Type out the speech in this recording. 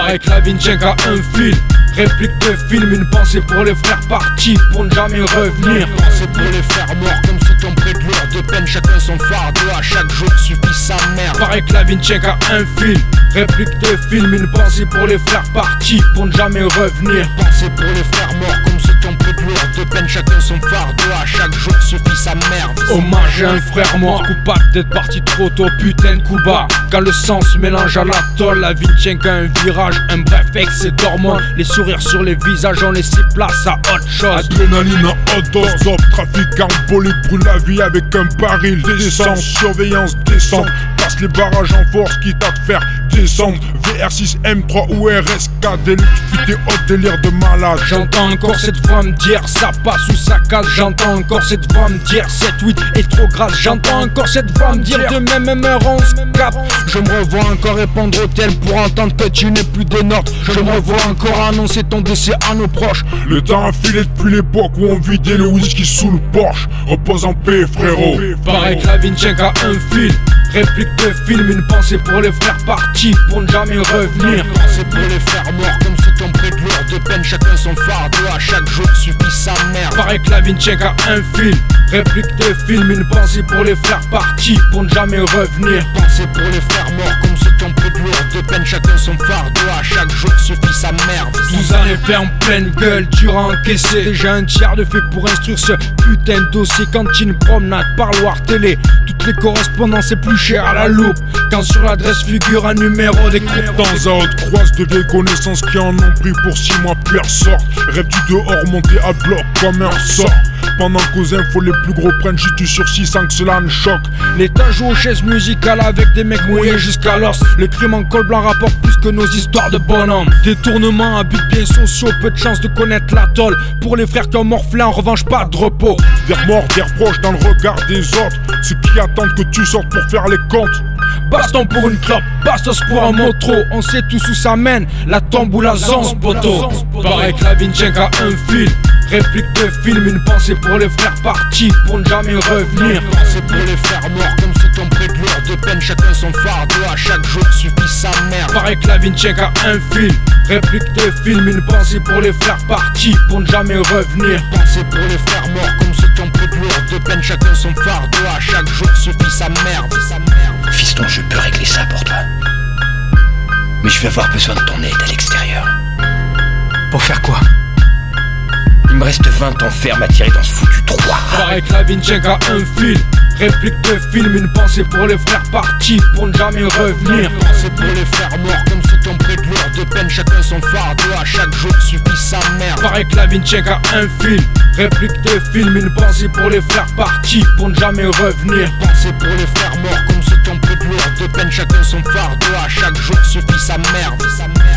Pareil que la Vinchenka a un fil. Réplique de film, une pensée pour les frères partis pour ne jamais revenir. Pensée pour les frères morts comme ceux qui ont pris de lourdes peines. Chacun son fardeau, à chaque jour suffit sa merde. Pareil que la Vinchenka a un fil. Réplique de film, une pensée pour les frères partis pour ne jamais revenir. Pensée pour les frères morts comme ceux qui ont pris de lourdes peines. Chacun son fardeau, à chaque jour suffit sa merde. Hommage à un frère mort, coupable d'être parti trop tôt, putain de coup bas. Quand le sang se mélange à la tôle, la Vinchenka a un virage, un bref excès d'hormones. Les sourires sur les visages ont laissé place à autre chose. Adrénaline en haute dose, top, trafic en bolide, brûle la vie avec un baril. Descente, surveillance, descente, passe les barrages en force, quitte à te faire descendre. VR6, M3 ou RSK, d'électricité haute, délire de malade. J'entends encore cette voix me dire ça passe ou ça casse. J'entends encore cette voix me dire 7-8 est trop grave. J'entends encore cette voix me dire de même heure on se capte. Je me revois encore répondre au tel pour entendre que tu n'es plus des nôtres. Je me revois encore annoncer ton décès à nos proches. Le temps a filé depuis l'époque où on vidait le whisky sous le Porsche. Repose en paix frérot. Pareil que la Vinchenka a un fil. Réplique de film, une pensée pour les frères partis pour ne jamais revenir. Pensée pour les frères morts comme ceux qui ont pris de lourdes peines. Chacun son fardeau, à chaque jour suffit sa merde. Pareil que la Vinchenka a un fil. Réplique de film, une pensée pour les frères partis pour ne jamais revenir. Pensée pour les frères morts comme ceux qui ont pris de lourdes peines. Chacun son fardeau, à chaque jour suffit sa merde. 12 années ferme pleine gueule, dur à encaisser. Déjà un tiers de fait pour instruire ce putain de dossier. Cantine, promenade, parloir, télé. Toutes les correspondances c'est plus cher à la loupe. Quand sur l'adresse figure un numéro d'écoute. Dans un autre croise de vieilles connaissances qui en ont pris pour 6 mois puis ressortent. Rêve du dehors monté à bloc comme un ressort. Pendant qu'aux infos les plus gros prennent tu sur 6 sans que cela ne choque. L'État joue aux chaises musicales avec des mecs mouillés jusqu'à l'os. Le crime en col blanc rapporte plus que nos histoires de bonhomme. Détournement à buts bien sociaux, peu de chance de connaître la tôle. Pour les frères qui ont morflé, en revanche pas de repos. Des morts, des reproches dans le regard des autres. Ceux qui attendent que tu sortes pour faire les comptes. Baston pour une clope, bastos pour un mot trop. On sait tous où ça mène, la tombe ou la zance poteau. Pareil que la Vinchenka a un fil. Réplique de film, une pensée pour les frères partis pour ne jamais revenir. Pensée pour les frères morts comme ceux qui ont pris de lourdes peines. Chacun son fardeau, à chaque jour suffit sa merde. Pareil que la Vinchenka a un fil. Réplique de film, une pensée pour les frères partis pour ne jamais revenir. Pensée pour les frères morts comme ceux qui ont pris de lourdes peines. Chacun son fardeau, à chaque jour suffit sa merde. Fiston, je peux régler ça pour toi. Mais je vais avoir besoin de ton aide à l'extérieur. Pour faire quoi? Il me reste 20 ans ferme à tirer dans ce foutu trou. Pareil que la Vinchenka a un fil. Réplique de film, une pensée pour les frères partis pour ne jamais revenir. Pensée pour les frères morts comme ceux qui ont pris de lourdes peines. Chacun son fardeau, à chaque jour suffit sa merde. Pareil que la Vinchenka a un fil. Réplique de film, une pensée pour les frères partis pour ne jamais revenir. Pensée pour les frères morts comme ceux qui ont pris de lourdes peines. Chacun son fardeau, à chaque jour suffit sa merde.